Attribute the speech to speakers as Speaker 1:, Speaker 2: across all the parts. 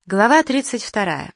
Speaker 1: Глава 32.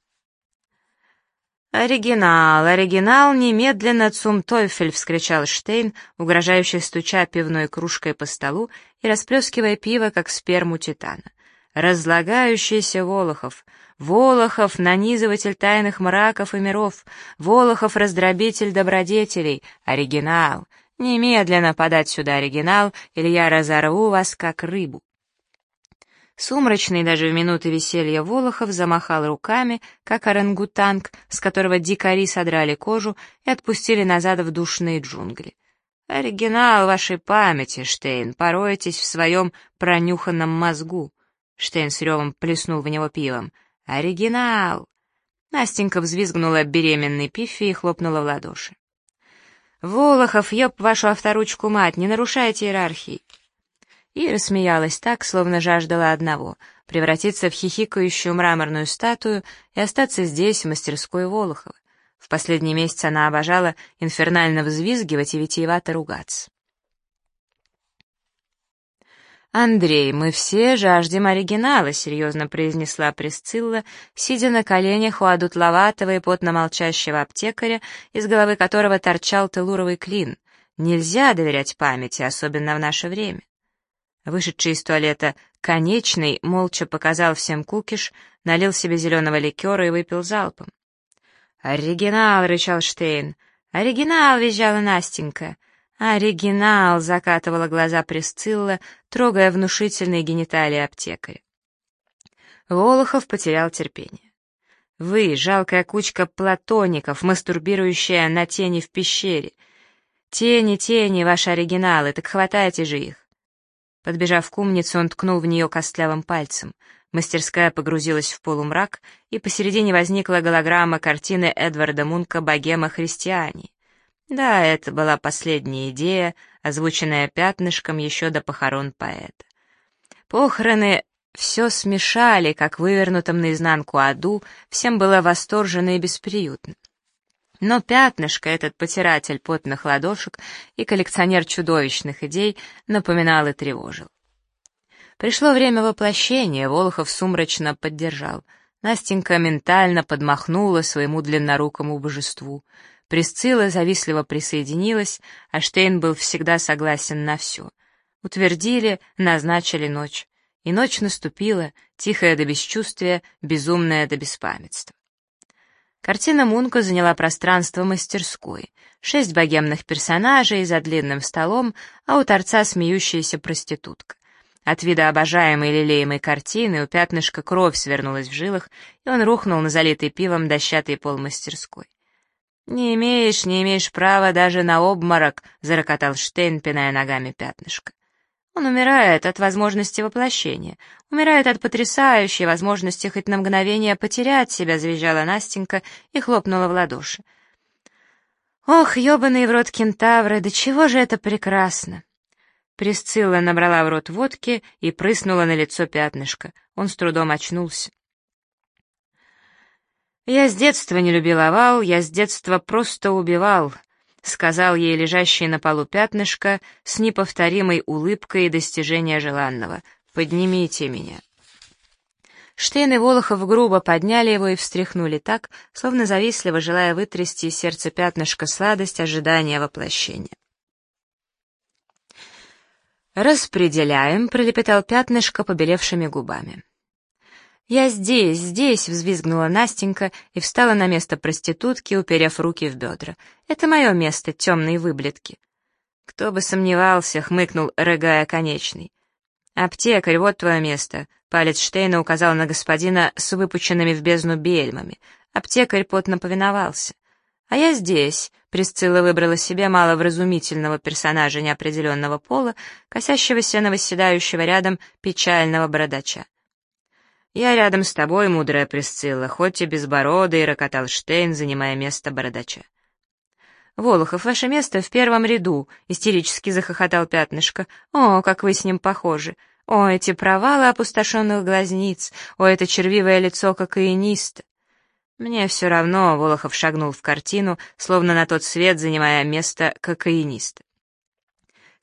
Speaker 1: «Оригинал, оригинал, немедленно, цум Тойфель!» — вскричал Штейн, угрожающе стуча пивной кружкой по столу и расплескивая пиво, как сперму титана. «Разлагающийся Волохов! Волохов, нанизыватель тайных мраков и миров! Волохов, раздробитель добродетелей! Оригинал! Немедленно подать сюда оригинал, или я разорву вас, как рыбу!» Сумрачный даже в минуты веселья Волохов замахал руками, как орангутанг, с которого дикари содрали кожу и отпустили назад в душные джунгли. «Оригинал вашей памяти, Штейн, поройтесь в своем пронюханном мозгу!» Штейн с ревом плеснул в него пивом. «Оригинал!» Настенька взвизгнула беременной Пиффи и хлопнула в ладоши. «Волохов, ёб вашу авторучку мать, не нарушайте иерархии!» И рассмеялась так, словно жаждала одного — превратиться в хихикающую мраморную статую и остаться здесь, в мастерской Волохова. В последний месяц она обожала инфернально взвизгивать и витиевато ругаться. «Андрей, мы все жаждем оригинала», — серьезно произнесла Присцилла, сидя на коленях у одутловатого и потно молчащего аптекаря, из головы которого торчал телуровый клин. «Нельзя доверять памяти, особенно в наше время». Вышедший из туалета Конечный молча показал всем кукиш, налил себе зеленого ликера и выпил залпом. «Оригинал!» — рычал Штейн. «Оригинал!» — визжала Настенька. «Оригинал!» — закатывала глаза Присцилла, трогая внушительные гениталии аптекаря. Волохов потерял терпение. «Вы, жалкая кучка платоников, мастурбирующая на тени в пещере. Тени, тени, ваши оригиналы, так хватайте же их!» Подбежав к умнице, он ткнул в нее костлявым пальцем. Мастерская погрузилась в полумрак, и посередине возникла голограмма картины Эдварда Мунка «Богема христиане». Да, это была последняя идея, озвученная Пятнышком еще до похорон поэта. Похороны все смешали, как в вывернутом наизнанку аду, всем было восторженно и бесприютно. Но Пятнышко, этот потиратель потных ладошек и коллекционер чудовищных идей, напоминал и тревожил. Пришло время воплощения, Волохов сумрачно поддержал. Настенька ментально подмахнула своему длиннорукому божеству. Присцилла завистливо присоединилась, а Штейн был всегда согласен на все. Утвердили, назначили ночь. И ночь наступила, тихая до бесчувствия, безумная до беспамятства. Картина Мунка заняла пространство мастерской. 6 богемных персонажей за длинным столом, а у торца смеющаяся проститутка. От вида обожаемой лелеемой картины у Пятнышка кровь свернулась в жилах, и он рухнул на залитый пивом дощатый пол мастерской. Не имеешь права даже на обморок», — зарокотал Штейн, пиная ногами Пятнышка. «Он умирает от возможности воплощения, умирает от потрясающей возможности хоть на мгновение потерять себя», — завизжала Настенька и хлопнула в ладоши. «Ох, ёбаные в рот кентавры, да чего же это прекрасно!» Присцилла набрала в рот водки и прыснула на лицо Пятнышка. Он с трудом очнулся. «Я с детства не любил овал, я с детства просто убивал», — сказал ей лежащий на полу Пятнышко с неповторимой улыбкой достижения желанного. «Поднимите меня». Штейн и Волохов грубо подняли его и встряхнули так, словно завистливо желая вытрясти из сердца Пятнышка сладость ожидания воплощения. «Распределяем», — пролепетал Пятнышко побелевшими губами. «Я здесь, здесь!» — взвизгнула Настенька и встала на место проститутки, уперев руки в бедра. «Это мое место, темные выблядки!» «Кто бы сомневался!» — хмыкнул, рыгая Конечный. «Аптекарь, вот твое место!» — палец Штейна указал на господина с выпученными в бездну бельмами. Аптекарь потно повиновался. «А я здесь!» — Присцилла выбрала себе маловразумительного персонажа неопределенного пола, косящегося на восседающего рядом печального бородача. «Я рядом с тобой, мудрая Присцилла, хоть и безбородый», — рокотал Штейн, занимая место бородача. «Волохов, ваше место в первом ряду», — истерически захохотал Пятнышко. «О, как вы с ним похожи! О, эти провалы опустошенных глазниц! О, это червивое лицо кокаиниста!» «Мне все равно», — Волохов шагнул в картину, словно на тот свет, занимая место кокаиниста.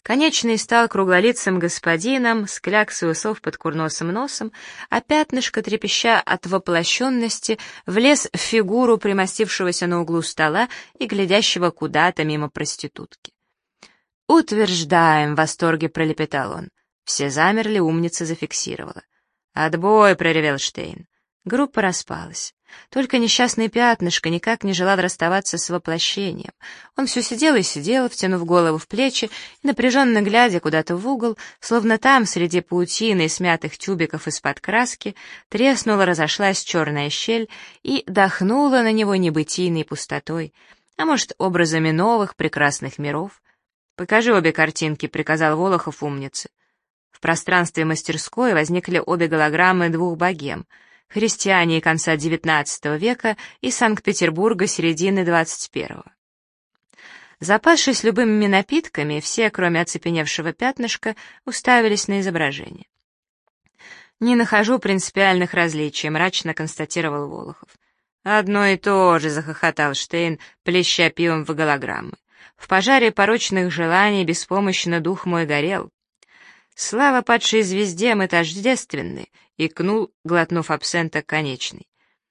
Speaker 1: Конечный стал круглолицым господином с кляксой усов под курносым носом, а пятнышко, трепеща от воплощенности, влез в фигуру примостившегося на углу стола и глядящего куда-то мимо проститутки. «Утверждаем», — в восторге пролепетал он. Все замерли, умница зафиксировала. «Отбой!» — проревел Штейн. Группа распалась. Только несчастный пятнышко никак не желал расставаться с воплощением. Он все сидел и сидел, втянув голову в плечи и напряженно глядя куда-то в угол, словно там, среди паутины и смятых тюбиков из-под краски, треснула, разошлась черная щель и дохнула на него небытийной пустотой, а может, образами новых прекрасных миров. «Покажи обе картинки», — приказал Волохов умнице. В пространстве мастерской возникли обе голограммы двух богем — христиане конца XIX века и Санкт-Петербурга середины XXI. Запасшись любыми напитками, все, кроме оцепеневшего пятнышка, уставились на изображение. «Не нахожу принципиальных различий», — мрачно констатировал Волохов. «Одно и то же», — захохотал Штейн, плеща пивом в голограммы. «В пожаре порочных желаний беспомощно дух мой горел. Слава падшей звезде, мы тождественны», — икнул, глотнув абсента, конечный.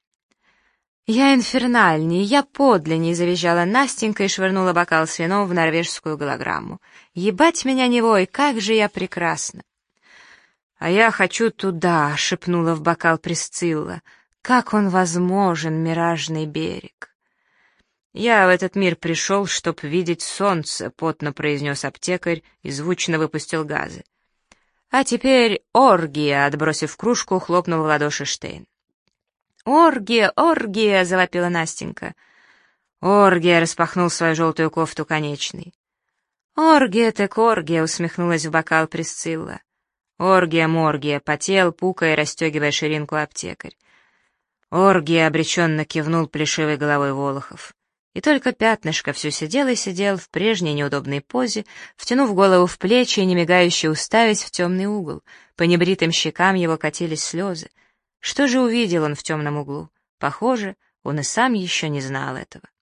Speaker 1: «Я инфернальней, я подлинней», — завизжала Настенька и швырнула бокал с вином в норвежскую голограмму. «Ебать меня не вой, как же я прекрасна!» «А я хочу туда», — шепнула в бокал Присцилла. «Как он возможен, миражный берег!» «Я в этот мир пришел, чтоб видеть солнце», — потно произнес аптекарь и звучно выпустил газы. «А теперь оргия», — отбросив кружку, хлопнул в ладоши Штейн. «Оргия, оргия!» — завопила Настенька. «Оргия!» — распахнул свою желтую кофту конечный. «Оргия так оргия!» — усмехнулась в бокал Присцилла. «Оргия-моргия!» — потел, пукая и расстегивая ширинку аптекарь. «Оргия!» — обреченно кивнул плешивой головой Волохов. И только пятнышко все сидел и сидел в прежней неудобной позе, втянув голову в плечи и немигающе уставясь в темный угол. По небритым щекам его катились слезы. Что же увидел он в темном углу? Похоже, он и сам еще не знал этого.